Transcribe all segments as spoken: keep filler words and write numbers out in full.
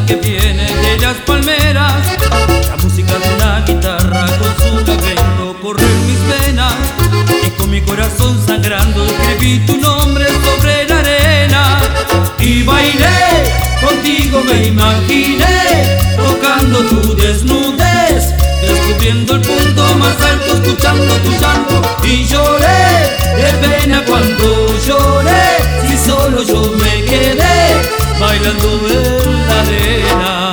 que viene de las palmeras, la música de una guitarra con su lamento corre en mis venas, y con mi corazón sangrando escribí tu nombre sobre la arena. Y bailé, contigo me imaginé, tocando tu desnudez, descubriendo el punto más alto, escuchando tu llanto. Y lloré de pena cuando lloré, si solo yo me quedé bailando en la arena.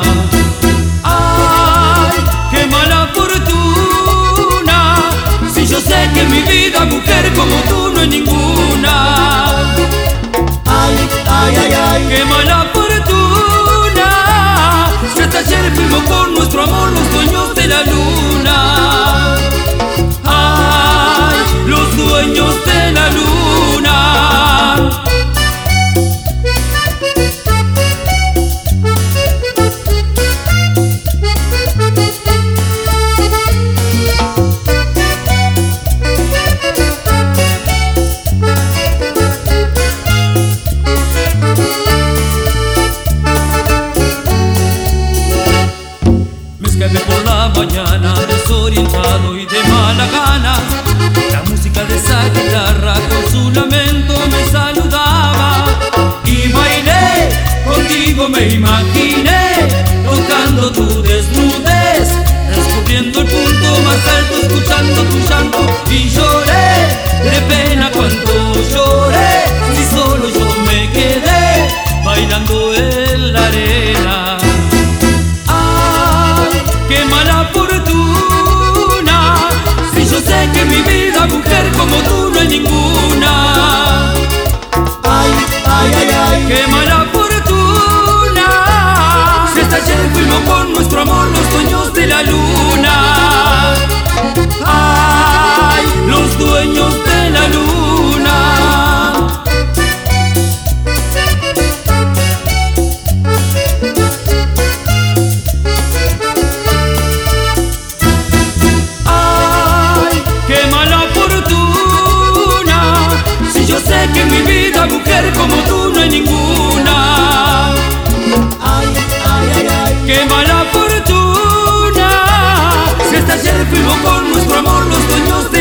Ay, qué mala fortuna, si yo sé que en mi vida mujer como tú no hay ninguna. Ay, ay, ay, ay, qué mala fortuna, si hasta ayer fuimos por nuestro amor los dueños de la luna. Ay, los dueños de la luna. Por la mañana desorientado y de mala gana, la música de esa guitarra con su lamento me saludaba. Y bailé, contigo me imaginé, tocando tu desnudez, descubriendo el punto más alto, escuchando tu llanto. Y lloré de pena cuando lloré, si solo yo me quedé bailando en la arena. Qué mala fortuna, si yo sé que en mi vida mujer como tú no hay ninguna. Ay, ay, ay, ay, qué mala fortuna, si hasta ayer fuimos con nuestro amor los dueños de la luna. Ay, los dueños de la luna. Yo sé que en mi vida mujer como tú no hay ninguna. Ay, ay, ay, ay, qué mala fortuna, si hasta ayer fuimos con nuestro amor los dueños de